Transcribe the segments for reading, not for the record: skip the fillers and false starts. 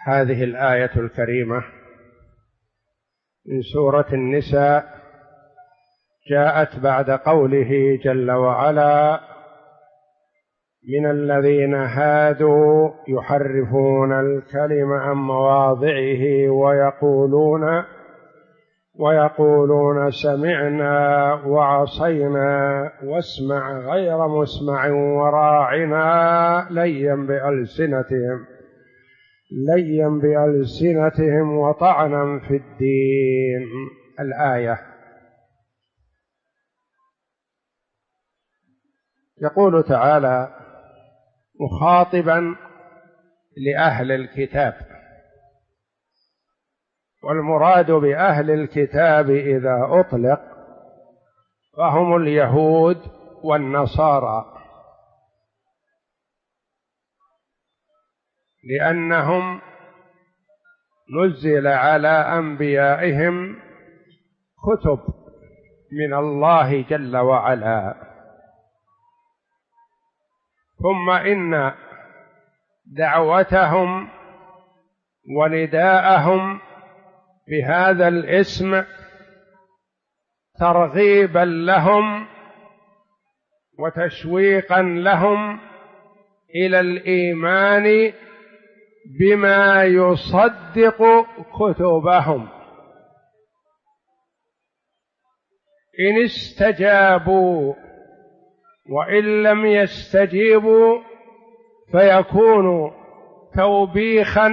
هذه الآية الكريمة من سورة النساء جاءت بعد قوله جل وعلا: من الذين هادوا يحرفون الكلم عن مواضعه ويقولون سمعنا وعصينا واسمع غير مسمع وراعنا ليا بألسنتهم وطعنا في الدين. الآية. يقول تعالى مخاطبا لأهل الكتاب، والمراد بأهل الكتاب إذا أطلق فهم اليهود والنصارى، لأنهم نزل على أنبيائهم كتب من الله جل وعلا، ثم إن دعوتهم ونداءهم بهذا الاسم ترغيبا لهم وتشويقا لهم إلى الإيمان بما يصدق كتبهم. إن استجابوا، وإن لم يستجيبوا فيكون توبيخا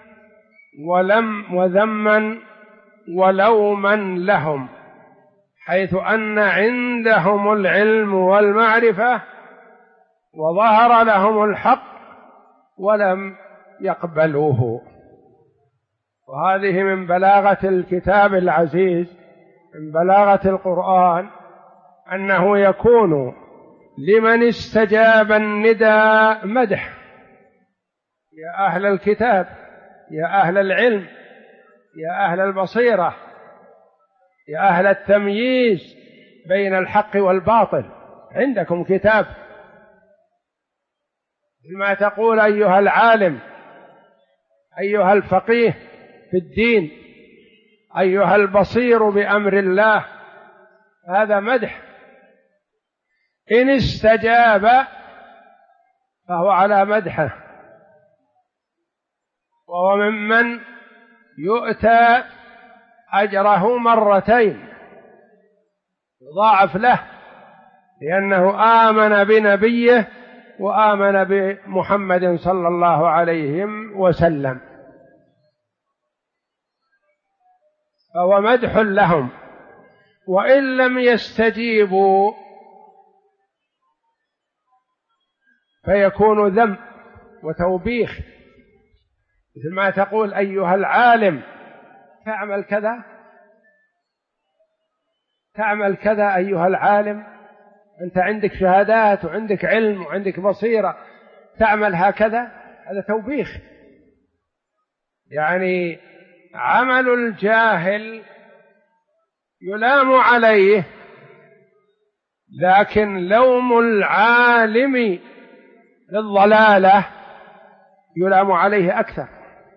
وذما ولوما لهم، حيث أن عندهم العلم والمعرفة وظهر لهم الحق ولم يقبلوه. وهذه من بلاغة الكتاب العزيز، من بلاغة القرآن، أنه يكون لمن استجاب النداء مدح: يا أهل الكتاب، يا أهل العلم، يا أهل البصيرة، يا أهل التمييز بين الحق والباطل، عندكم كتاب. ما تقول أيها العالم، أيها الفقيه في الدين، أيها البصير بأمر الله، هذا مدح. إن استجاب فهو على مدحه، وهو ممن يؤتى أجره مرتين، يضاعف له، لأنه آمن بنبيه وآمن بمحمد صلى الله عليه وسلم، فهو مدح لهم. وإن لم يستجيبوا فيكون ذم وتوبيخ، مثل ما تقول أيها العالم تعمل كذا، تعمل كذا أيها العالم، أنت عندك شهادات وعندك علم وعندك بصيرة، تعمل هكذا، هذا توبيخ. يعني عمل الجاهل يلام عليه، لكن لوم العالم للضلالة يلام عليه أكثر.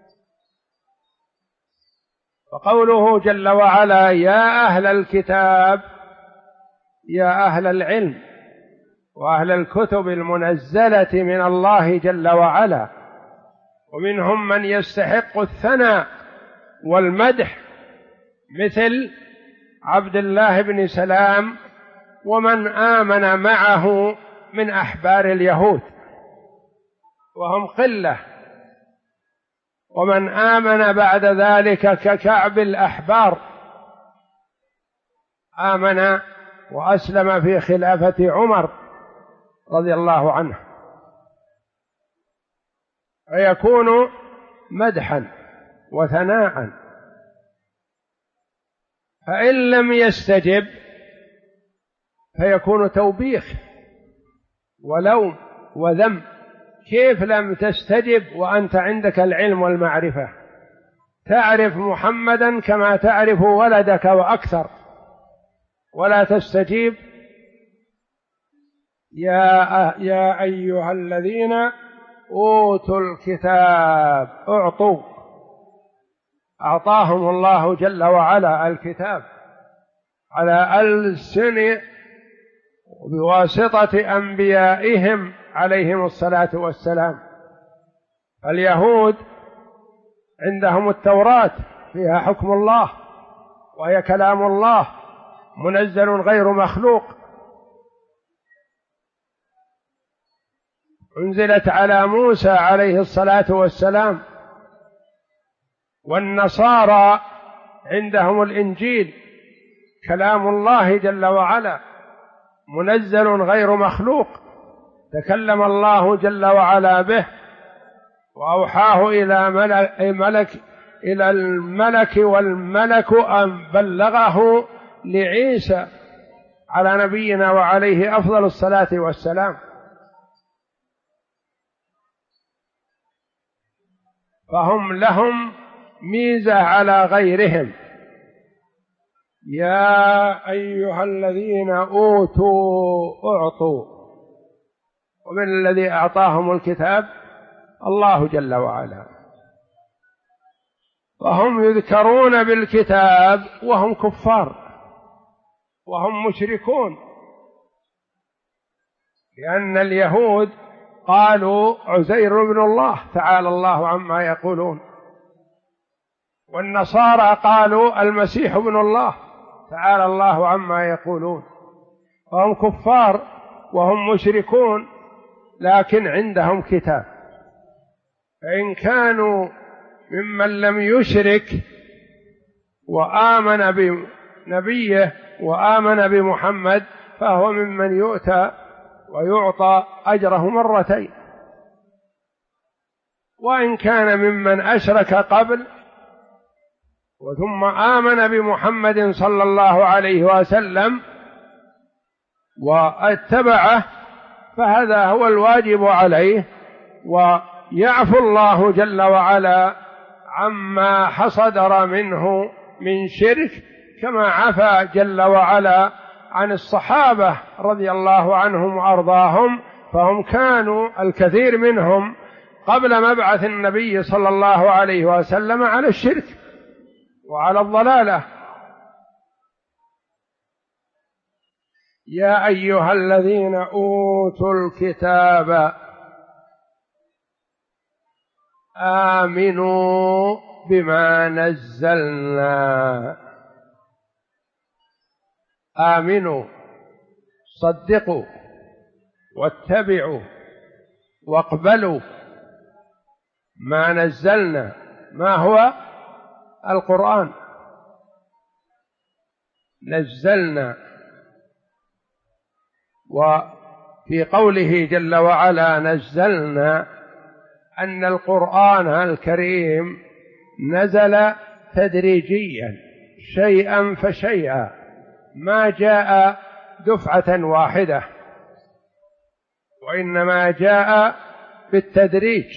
وقوله جل وعلا: يا أهل الكتاب، يا أهل العلم وأهل الكتب المنزلة من الله جل وعلا، ومنهم من يستحق الثناء والمدح مثل عبد الله بن سلام ومن آمن معه من أحبار اليهود، وهم قلة، ومن آمن بعد ذلك ككعب الأحبار، آمن وأسلم في خلافة عمر رضي الله عنه، فيكون مدحا وثناء. فإن لم يستجب فيكون توبيخ ولوم وذم: كيف لم تستجب وأنت عندك العلم والمعرفة، تعرف محمدا كما تعرف ولدك وأكثر، ولا تستجيب؟ يا أيها الذين أوتوا الكتاب، أعطوا أعطاهم الله جل وعلا الكتاب على ألسن بواسطة أنبيائهم عليهم الصلاة والسلام. اليهود عندهم التوراة فيها حكم الله، وهي كلام الله منزل غير مخلوق، أنزلت على موسى عليه الصلاة والسلام. والنصارى عندهم الإنجيل كلام الله جل وعلا منزل غير مخلوق، تكلم الله جل وعلا به وأوحاه إلى الملك والملك أن بلغه لعيسى على نبينا وعليه أفضل الصلاة والسلام. فهم لهم ميزة على غيرهم. يا أيها الذين أوتوا أعطوا، ومن الذي أعطاهم الكتاب الله جل وعلا. فهم يذكرون بالكتاب وهم كفار وهم مشركون، لأن اليهود قالوا عزير ابن الله تعالى الله عما يقولون، والنصارى قالوا المسيح ابن الله تعالى الله عما يقولون. وهم كفار وهم مشركون لكن عندهم كتاب. فإن كانوا ممن لم يشرك وآمن بنبيه وآمن بمحمد فهو ممن يؤتى ويعطى أجره مرتين. وإن كان ممن أشرك قبل وثم آمن بمحمد صلى الله عليه وسلم واتبعه فهذا هو الواجب عليه، ويعفو الله جل وعلا عما حصدر منه من شرك، كما عفا جل وعلا عن الصحابة رضي الله عنهم وأرضاهم. فهم كانوا الكثير منهم قبل مبعث النبي صلى الله عليه وسلم على الشرك وعلى الضلالة. يا أيها الذين أوتوا الكتاب آمنوا بما نزلنا. آمنوا، صدقوا واتبعوا واقبلوا ما نزلنا. ما هو؟ القرآن. نزلنا. وفي قوله جل وعلا نزلنا أن القرآن الكريم نزل تدريجيا شيئا فشيئا، ما جاء دفعة واحدة، وإنما جاء بالتدريج.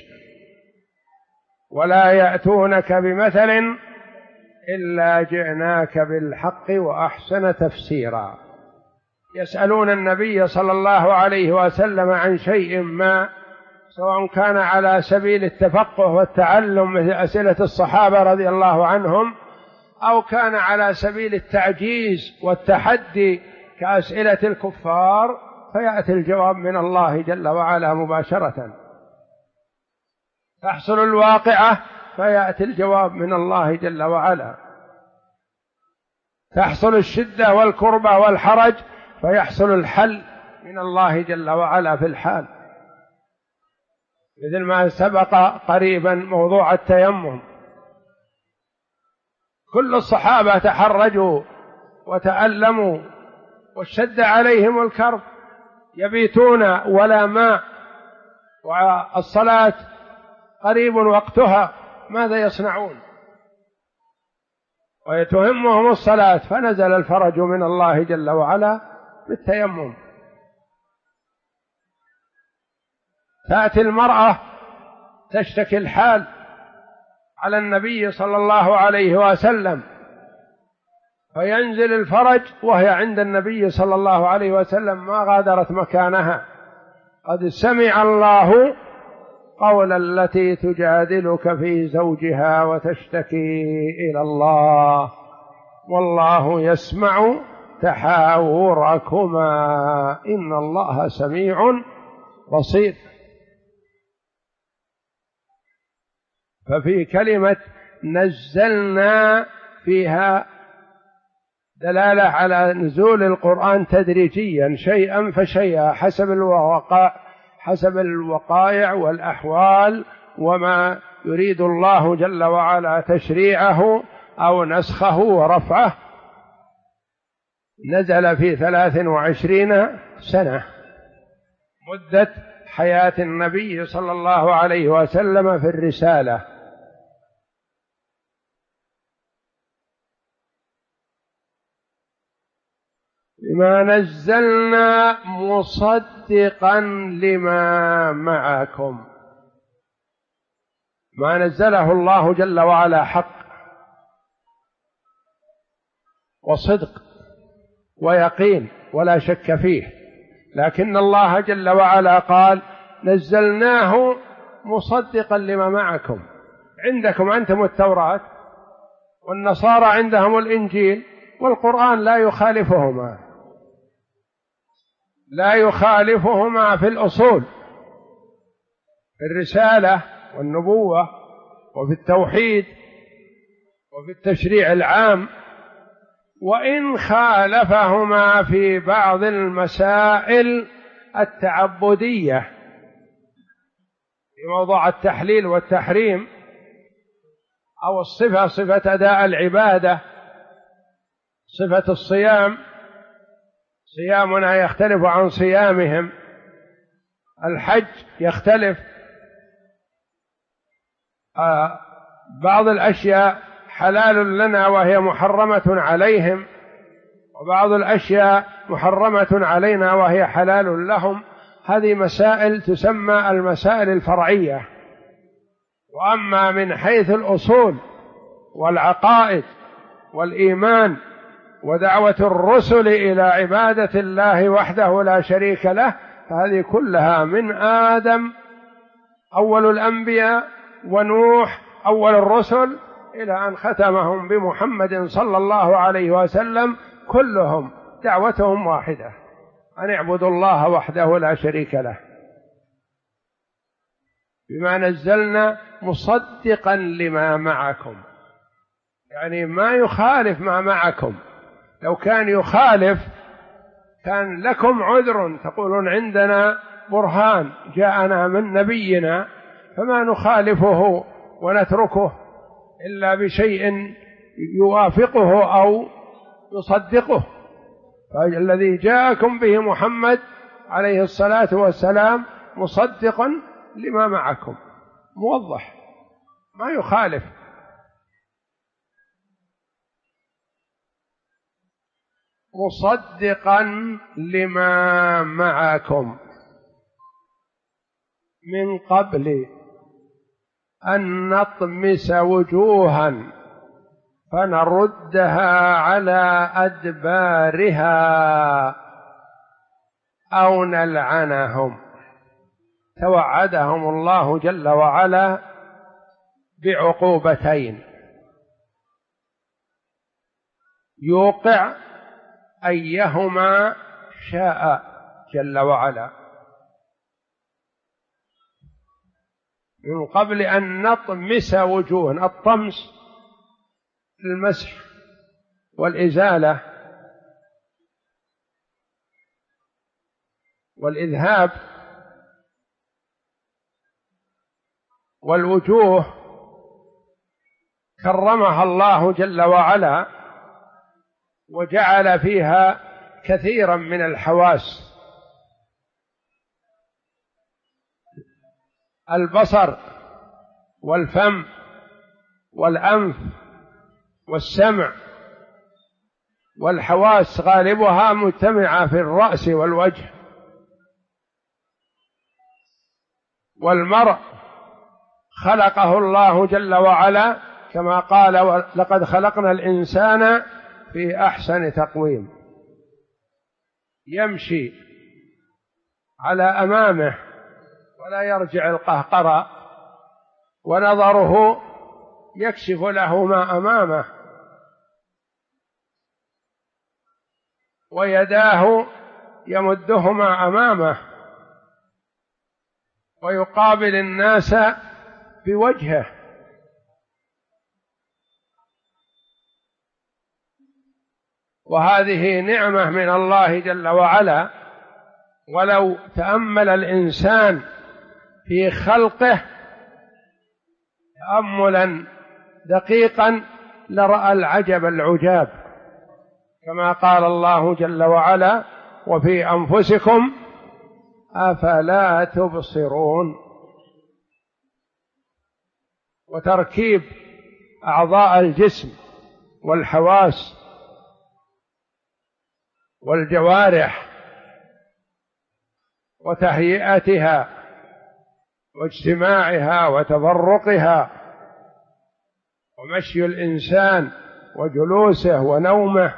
ولا يأتونك بمثل إلا جئناك بالحق وأحسن تفسيرا. يسألون النبي صلى الله عليه وسلم عن شيء ما، سواء كان على سبيل التفقه والتعلم مثل أسئلة الصحابة رضي الله عنهم، أو كان على سبيل التعجيز والتحدي كأسئلة الكفار، فيأتي الجواب من الله جل وعلا مباشرة. تحصل الواقعة فيأتي الجواب من الله جل وعلا. تحصل الشدة والكربة والحرج فيحصل الحل من الله جل وعلا في الحال، مثل ما سبق قريبا موضوع التيمم. كل الصحابة تحرجوا وتألموا واشتد عليهم الكرب، يبيتون ولا ماء، والصلاة قريب وقتها، ماذا يصنعون؟ ويتهمهم الصلاة، فنزل الفرج من الله جل وعلا بالتيمم. تأتي المرأة تشتكي الحال على النبي صلى الله عليه وسلم، فينزل الفرج وهي عند النبي صلى الله عليه وسلم ما غادرت مكانها. قد سمع الله قول التي تجادلك في زوجها وتشتكي إلى الله والله يسمع تحاوركما إن الله سميع بصير. ففي كلمة نزلنا فيها دلالة على نزول القرآن تدريجيا شيئا فشيئا حسب الوقائع والأحوال وما يريد الله جل وعلا تشريعه أو نسخه ورفعه. نزل في 23 سنة مدة حياة النبي صلى الله عليه وسلم في الرسالة. بما نزلنا مصدقا لما معكم. ما نزله الله جل وعلا حق وصدق ويقين ولا شك فيه، لكن الله جل وعلا قال نزلناه مصدقا لما معكم. عندكم أنتم التوراة والنصارى عندهم الإنجيل والقرآن لا يخالفهما في الأصول، في الرسالة والنبوة وفي التوحيد وفي التشريع العام، وإن خالفهما في بعض المسائل التعبدية في موضوع التحليل والتحريم أو الصفة، صفة أداء العبادة، صفة الصيام، صيامنا يختلف عن صيامهم، الحج يختلف، بعض الأشياء حلال لنا وهي محرمة عليهم، وبعض الأشياء محرمة علينا وهي حلال لهم. هذه مسائل تسمى المسائل الفرعية. وأما من حيث الأصول والعقائد والإيمان ودعوة الرسل إلى عبادة الله وحده لا شريك له، فهذه كلها من آدم أول الأنبياء ونوح أول الرسل إلى أن ختمهم بمحمد صلى الله عليه وسلم، كلهم دعوتهم واحدة، أن اعبدوا الله وحده لا شريك له. بما نزلنا مصدقا لما معكم، يعني ما يخالف ما معكم. لو كان يخالف كان لكم عذر، تقولون عندنا برهان جاءنا من نبينا فما نخالفه ونتركه إلا بشيء يوافقه أو يصدقه. فالذي جاءكم به محمد عليه الصلاة والسلام مصدقا لما معكم، موضح ما يخالف. مصدقا لما معكم من قبل أن نطمس وجوها فنردها على أدبارها أو نلعنهم. توعدهم الله جل وعلا بعقوبتين يوقع أيهما شاء جل وعلا. من قبل أن نطمس وجوه، الطمس المسح والإزالة والإذهاب، والوجوه كرمها الله جل وعلا وجعل فيها كثيرا من الحواس: البصر والفم والأنف والسمع، والحواس غالبها مجتمعة في الرأس والوجه. والمرء خلقه الله جل وعلا كما قال: لقد خلقنا الإنسان في أحسن تقويم. يمشي على أمامه ولا يرجع القهقرة، ونظره يكشف له ما أمامه، ويداه يمدهما أمامه، ويقابل الناس بوجهه. وهذه نعمة من الله جل وعلا، ولو تأمل الإنسان في خلقه تأملا دقيقا لرأى العجب العجاب، كما قال الله جل وعلا: وفي أنفسكم أفلا تبصرون. وتركيب أعضاء الجسم والحواس والجوارح وتهيئتها واجتماعها وتفرقها، ومشي الإنسان وجلوسه ونومه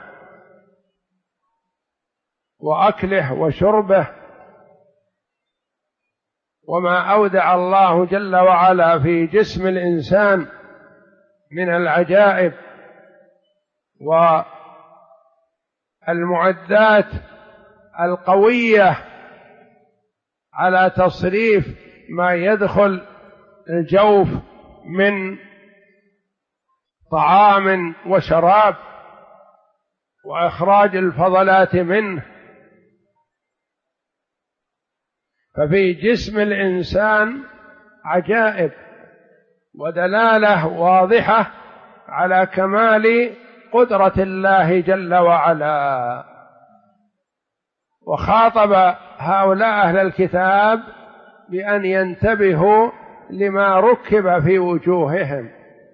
وأكله وشربه، وما أودع الله جل وعلا في جسم الإنسان من العجائب والمعدات القوية على تصريف ما يدخل الجوف من طعام وشراب وإخراج الفضلات منه. ففي جسم الإنسان عجائب ودلالة واضحة على كمال قدرة الله جل وعلا. وخاطب هؤلاء أهل الكتاب بأن ينتبهوا لما ركب في وجوههم،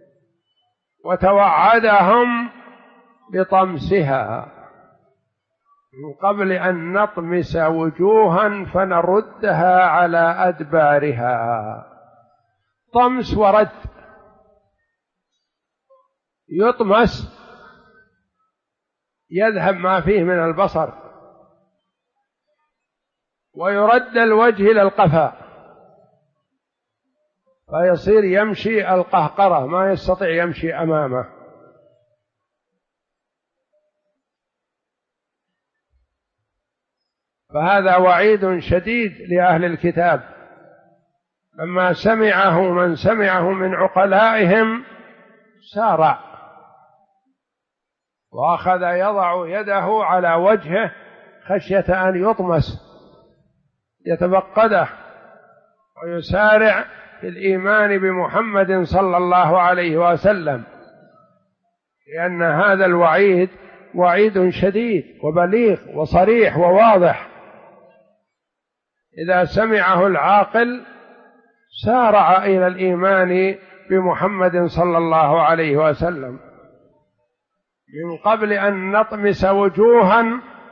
وتوعدهم بطمسها من قبل أن نطمس وجوها فنردها على أدبارها. طمس ورد، يطمس يذهب ما فيه من البصر، ويرد الوجه إلى القفا فيصير يمشي القهقرة، ما يستطيع يمشي أمامه. فهذا وعيد شديد لأهل الكتاب، لما سمعه من سمعه من عقلائهم سارع وأخذ يضع يده على وجهه خشية أن يطمس، يتفقده ويسارع في الإيمان بمحمد صلى الله عليه وسلم، لأن هذا الوعيد وعيد شديد وبليغ وصريح وواضح. إذا سمعه العاقل سارع إلى الإيمان بمحمد صلى الله عليه وسلم من قبل أن نطمس وجوها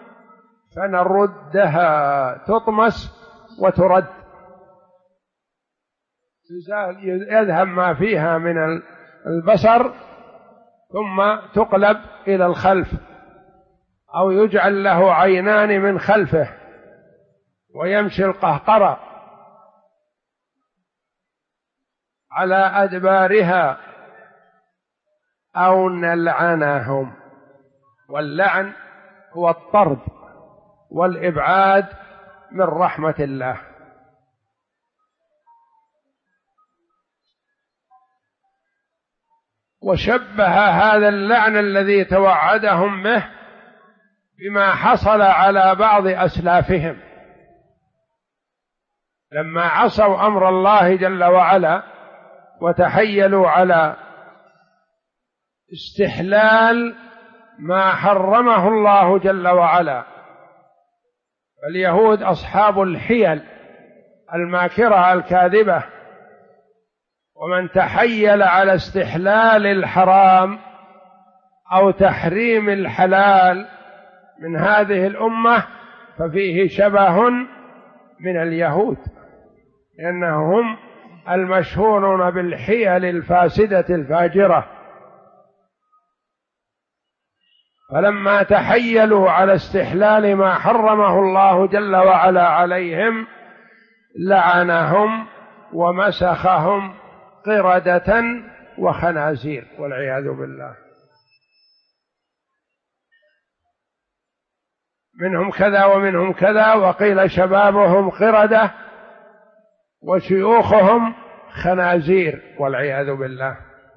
فنردها، تطمس وترد، يذهب ما فيها من البصر ثم تقلب إلى الخلف، أو يجعل له عينان من خلفه ويمشي القهقرة على أدبارها، أو نلعنهم. واللعن هو الطرد والإبعاد من رحمة الله. وشبه هذا اللعن الذي توعدهم به بما حصل على بعض أسلافهم لما عصوا أمر الله جل وعلا وتحيلوا على استحلال ما حرمه الله جل وعلا. اليهود أصحاب الحيل الماكرة الكاذبة، ومن تحيل على استحلال الحرام أو تحريم الحلال من هذه الأمة ففيه شبه من اليهود، لأنهم المشهورون بالحيل الفاسدة الفاجرة. فلما تحيلوا على استحلال ما حرمه الله جل وعلا عليهم لعنهم ومسخهم قردة وخنازير والعياذ بالله. منهم كذا ومنهم كذا، وقيل شبابهم قردة وشيوخهم خنازير والعياذ بالله.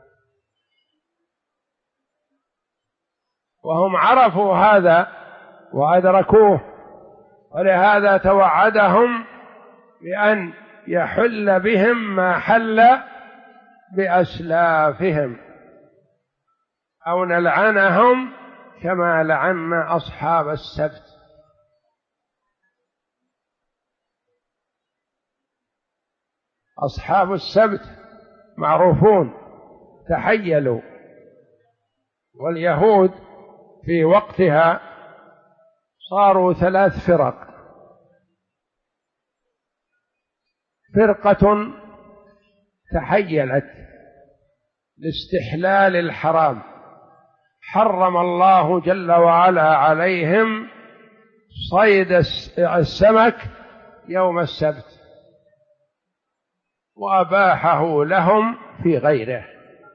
وهم عرفوا هذا وأدركوه، ولهذا توعدهم بأن يحل بهم ما حل بأسلافهم، أو نلعنهم كما لعنا أصحاب السبت. أصحاب السبت معروفون، تحيلوا، واليهود في وقتها صاروا 3 فرق: فرقة تحيلت لاستحلال الحرام، حرم الله جل وعلا عليهم صيد السمك يوم السبت وأباحه لهم في غيره،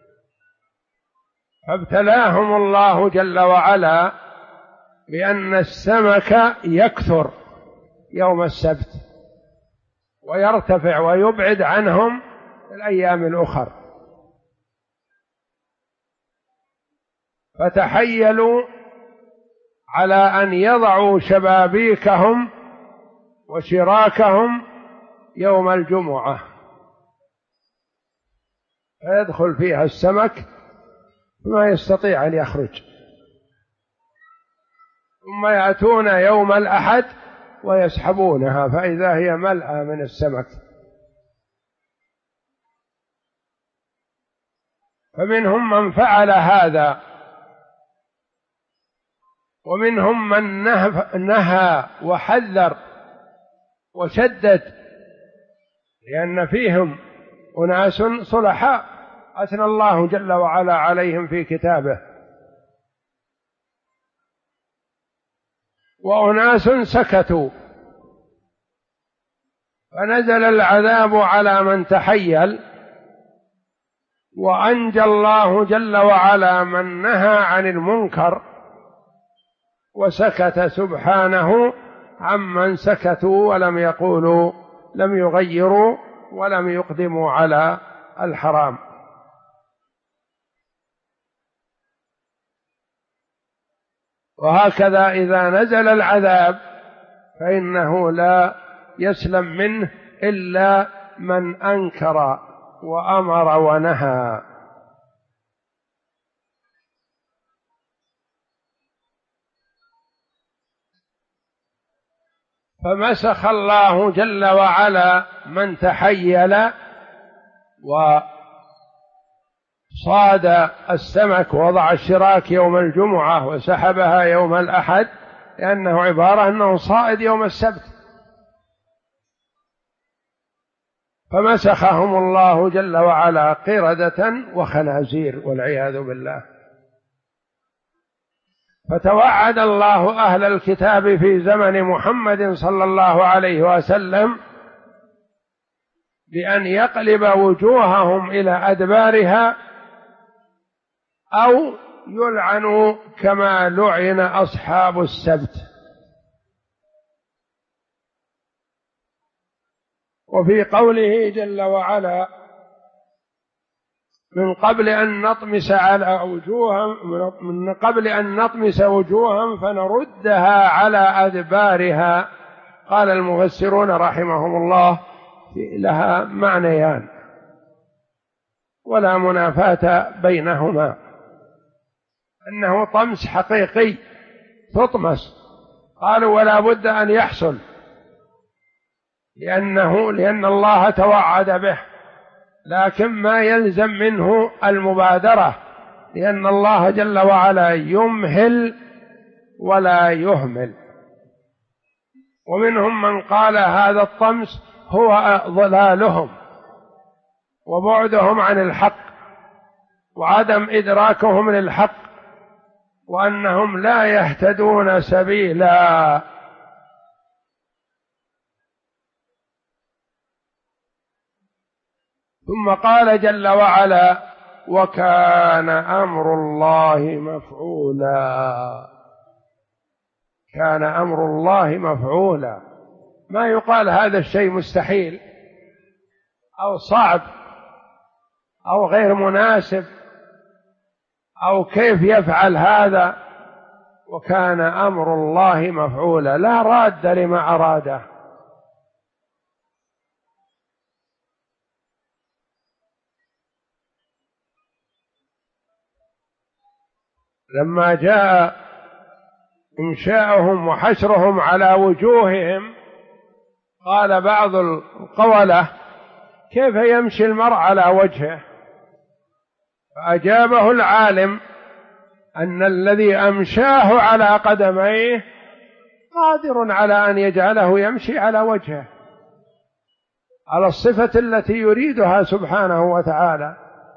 فابتلاهم الله جل وعلا بأن السمك يكثر يوم السبت ويرتفع ويبعد عنهم الأيام الأخرى، فتحيلوا على أن يضعوا شبابيكهم وشراكهم يوم الجمعة فيدخل فيها السمك ما يستطيع أن يخرج، ثم يأتون يوم الأحد ويسحبونها فإذا هي ملأى من السمك. فمنهم من فعل هذا، ومنهم من نهى وحذر وشدد، لأن فيهم أناس صلحاء أثنى الله جل وعلا عليهم في كتابه، وأناس سكتوا، فنزل العذاب على من تحيل، وأنجى الله جل وعلا من نهى عن المنكر، وسكت سبحانه عمن سكتوا ولم يقولوا، لم يغيروا ولم يقدموا على الحرام. وهكذا إذا نزل العذاب فإنه لا يسلم منه إلا من أنكر وأمر ونهى. فمسخ الله جل وعلا من تحيل وصاد السمك ووضع الشراك يوم الجمعة وسحبها يوم الأحد، لأنه عبارة أنه صائد يوم السبت، فمسخهم الله جل وعلا قردة وخنازير والعياذ بالله. فتوعد الله أهل الكتاب في زمن محمد صلى الله عليه وسلم بأن يقلب وجوههم إلى أدبارها، أو يلعنوا كما لعن أصحاب السبت. وفي قوله جل وعلا: من قبل أن نطمس وجوههم فنردها على أدبارها. قال المفسرون رحمهم الله لها معنيان ولا منافاة بينهما، أنه طمس حقيقي تطمس، قالوا ولا بد أن يحصل لأن الله توعد به، لكن ما يلزم منه المبادرة، لأن الله جل وعلا يمهل ولا يهمل. ومنهم من قال هذا الطمس هو ضلالهم وبعدهم عن الحق وعدم إدراكهم للحق، وأنهم لا يهتدون سبيلا. ثم قال جل وعلا: وكان أمر الله مفعولا. كان أمر الله مفعولا، ما يقال هذا الشيء مستحيل أو صعب أو غير مناسب أو كيف يفعل هذا. وكان أمر الله مفعولا، لا راد لما أراده. لما جاء إنشاؤهم وحشرهم على وجوههم قال بعض القولة: كيف يمشي المرء على وجهه؟ فأجابه العالم أن الذي أمشاه على قدميه قادر على أن يجعله يمشي على وجهه على الصفة التي يريدها سبحانه وتعالى.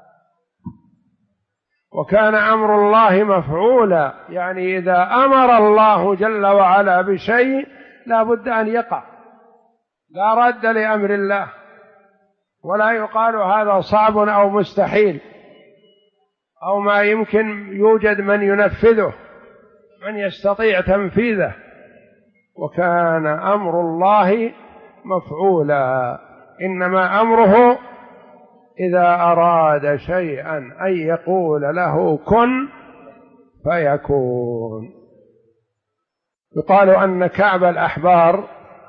وكان أمر الله مفعولا، يعني إذا أمر الله جل وعلا بشيء لا بد أن يقع، لا رد لأمر الله، ولا يقال هذا صعب أو مستحيل أو ما يمكن يوجد من ينفذه، من يستطيع تنفيذه. وكان أمر الله مفعولا، إنما أمره إذا أراد شيئا أن يقول له كن فيكون. يقال أن كعب الأحبار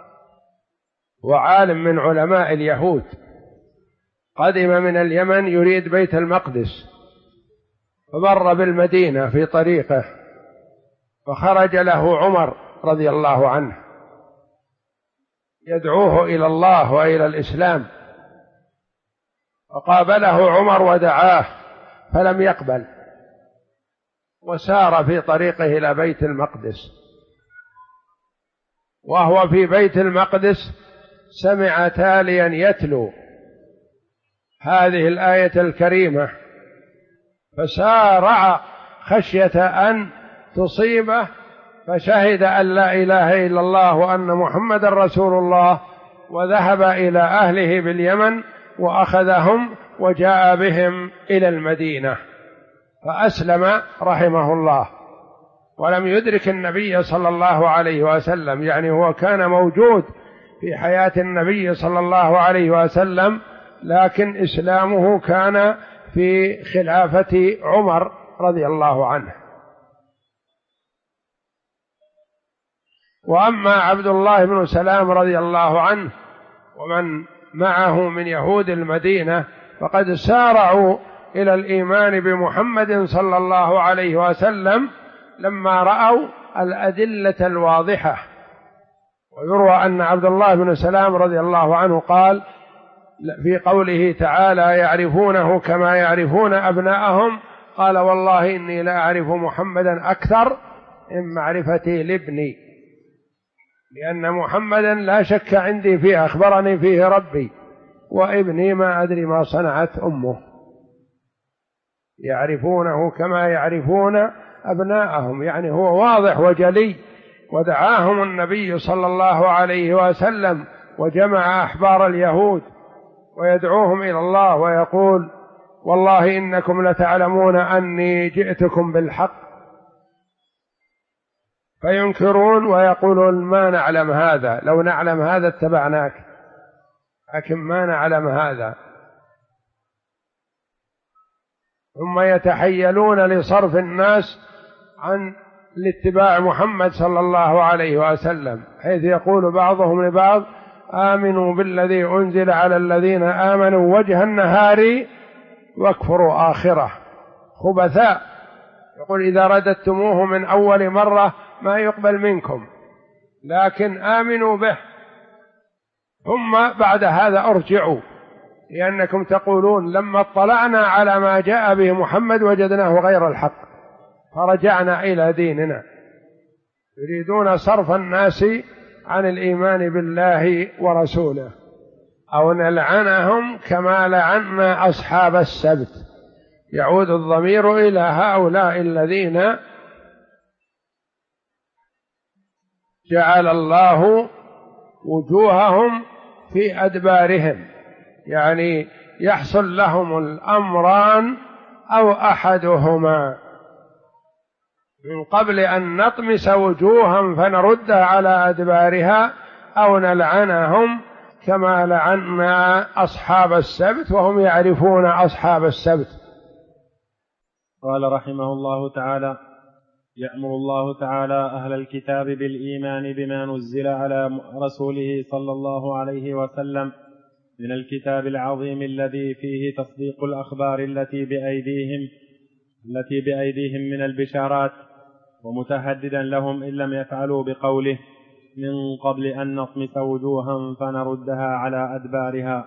وعالم من علماء اليهود قدم من اليمن يريد بيت المقدس، فمر بالمدينة في طريقه، فخرج له عمر رضي الله عنه يدعوه إلى الله وإلى الإسلام، فقابله عمر ودعاه فلم يقبل، وسار في طريقه إلى بيت المقدس. وهو في بيت المقدس سمع تاليا يتلو هذه الآية الكريمة، فسارع خشية أن تصيبه، فشهد أن لا إله إلا الله وأن محمد رسول الله، وذهب إلى أهله باليمن وأخذهم وجاء بهم إلى المدينة، فأسلم رحمه الله، ولم يدرك النبي صلى الله عليه وسلم، يعني هو كان موجود في حياة النبي صلى الله عليه وسلم، لكن إسلامه كان في خلافة عمر رضي الله عنه. وأما عبد الله بن سلام رضي الله عنه ومن معه من يهود المدينة فقد سارعوا إلى الإيمان بمحمد صلى الله عليه وسلم لما رأوا الأدلة الواضحة. ويروى أن عبد الله بن سلام رضي الله عنه قال في قوله تعالى: يعرفونه كما يعرفون أبناءهم، قال: والله إني لا أعرف محمدا أكثر من معرفتي لابني، لأن محمدا لا شك عندي فيه، أخبرني فيه ربي، وابني ما أدري ما صنعت أمه. يعرفونه كما يعرفون أبناءهم، يعني هو واضح وجلي. ودعاهم النبي صلى الله عليه وسلم وجمع أحبار اليهود ويدعوهم إلى الله ويقول: والله إنكم لتعلمون أني جئتكم بالحق، فينكرون ويقولون: ما نعلم هذا، لو نعلم هذا اتبعناك، لكن ما نعلم هذا. ثم يتحيلون لصرف الناس عن لاتباع محمد صلى الله عليه وسلم، حيث يقول بعضهم لبعض: آمنوا بالذي أنزل على الذين آمنوا وجه النهار واكفروا آخره. خبثاء، يقول: إذا رددتموه من أول مرة ما يقبل منكم، لكن آمنوا به، ثم بعد هذا أرجعوا، لأنكم تقولون لما اطلعنا على ما جاء به محمد وجدناه غير الحق فرجعنا إلى ديننا. يريدون صرف الناس عن الإيمان بالله ورسوله، أو نلعنهم كما لعنا أصحاب السبت. يعود الضمير إلى هؤلاء الذين جعل الله وجوههم في أدبارهم، يعني يحصل لهم الأمران أو أحدهما، من قبل أن نطمس وجوها فنردها على أدبارها، أو نلعنهم كما لعنا أصحاب السبت وهم يعرفون أصحاب السبت. قال رحمه الله تعالى: يأمر الله تعالى أهل الكتاب بالإيمان بما نزل على رسوله صلى الله عليه وسلم من الكتاب العظيم الذي فيه تصديق الأخبار التي بأيديهم من البشارات، ومتهددا لهم إن لم يفعلوا بقوله: من قبل أن نطمس وجوها فنردها على أدبارها.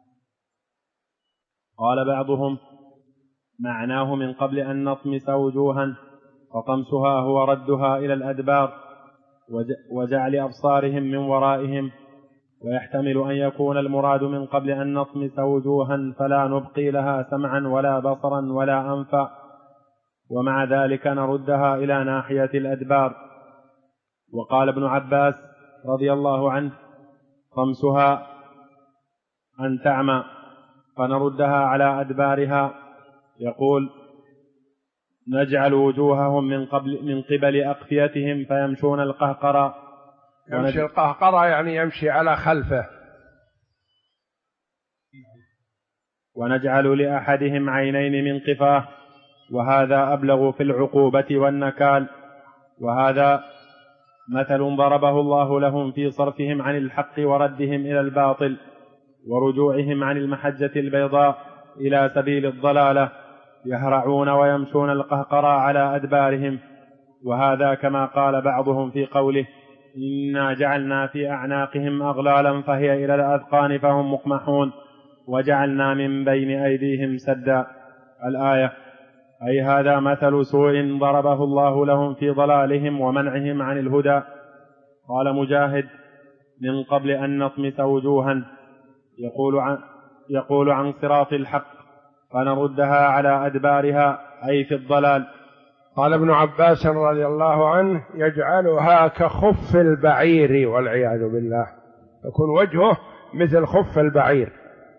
قال بعضهم: معناه من قبل أن نطمس وجوها، فطمسها هو ردها إلى الأدبار وجعل أبصارهم من ورائهم، ويحتمل أن يكون المراد من قبل أن نطمس وجوها فلا نبقي لها سمعا ولا بصرا ولا أنفا، ومع ذلك نردها إلى ناحية الأدبار. وقال ابن عباس رضي الله عنه: طمسها أن تعمى فنردها على أدبارها. يقول: نجعل وجوههم من قبل أقفيتهم فيمشون القهقرة. يمشي القهقرة يعني يمشي على خلفه. ونجعل لأحدهم عينين من قفاه، وهذا أبلغ في العقوبة والنكال. وهذا مثل ضربه الله لهم في صرفهم عن الحق وردهم إلى الباطل، ورجوعهم عن المحجة البيضاء إلى سبيل الضلالة، يهرعون ويمشون القهقرى على أدبارهم. وهذا كما قال بعضهم في قوله: إنا جعلنا في أعناقهم أغلالا فهي إلى الأذقان فهم مقمحون، وجعلنا من بين أيديهم سدا. الآية. أي هذا مثل سوء ضربه الله لهم في ضلالهم ومنعهم عن الهدى. قال مجاهد: من قبل أن نطمس وجوها، يقول عن صراط الحق فنردها على أدبارها، أي في الضلال. قال ابن عباس رضي الله عنه: يجعلها كخف البعير والعياذ بالله، يكون وجهه مثل خف البعير.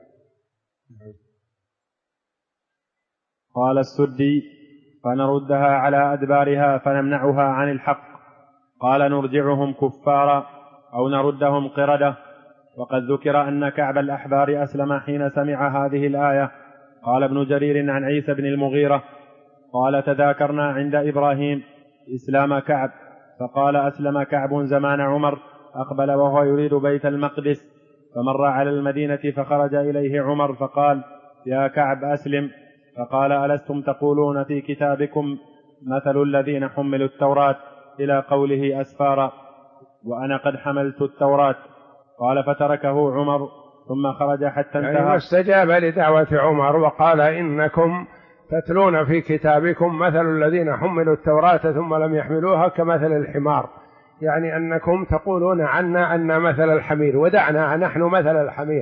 قال السدي: فنردها على أدبارها فنمنعها عن الحق. قال: نرجعهم كفارا أو نردهم قردة. وقد ذكر أن كعب الأحبار أسلم حين سمع هذه الآية. قال ابن جرير عن عيسى بن المغيرة قال: تذاكرنا عند إبراهيم إسلام كعب، فقال: أسلم كعب زمان عمر، أقبل وهو يريد بيت المقدس، فمر على المدينة فخرج إليه عمر فقال: يا كعب أسلم. فقال: ألستم تقولون في كتابكم مثل الذين حملوا التوراة إلى قوله أسفارا، وأنا قد حملت التوراة. قال: فتركه عمر ثم خرج حتى انتهى. يعني استجاب لدعوة عمر وقال: إنكم تتلون في كتابكم مثل الذين حملوا التوراة ثم لم يحملوها كمثل الحمار، يعني أنكم تقولون عنا أن مثل الحمير، ودعنا نحن مثل الحمير.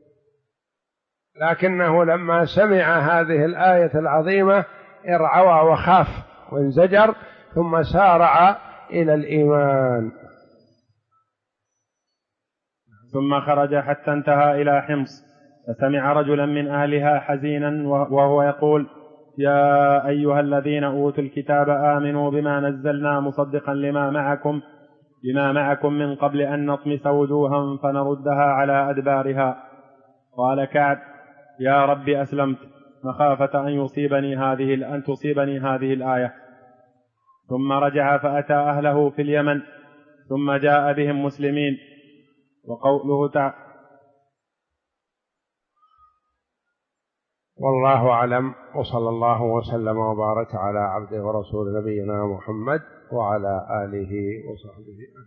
لكنه لما سمع هذه الآية العظيمة ارعوى وخاف وانزجر، ثم سارع إلى الإيمان. ثم خرج حتى انتهى إلى حمص، فسمع رجلا من أهلها حزينا وهو يقول: يا أيها الذين أوتوا الكتاب آمنوا بما نزلنا مصدقا لما معكم من قبل أن نطمس وجوها فنردها على أدبارها. قال كعب: يا رب أسلمت مخافة أن تصيبني هذه الآية. ثم رجع فأتى أهله في اليمن، ثم جاء بهم مسلمين. وقوله تعالى: والله أعلم، وصلى الله وسلم وبارك على عبده ورسول نبينا محمد وعلى آله وصحبه.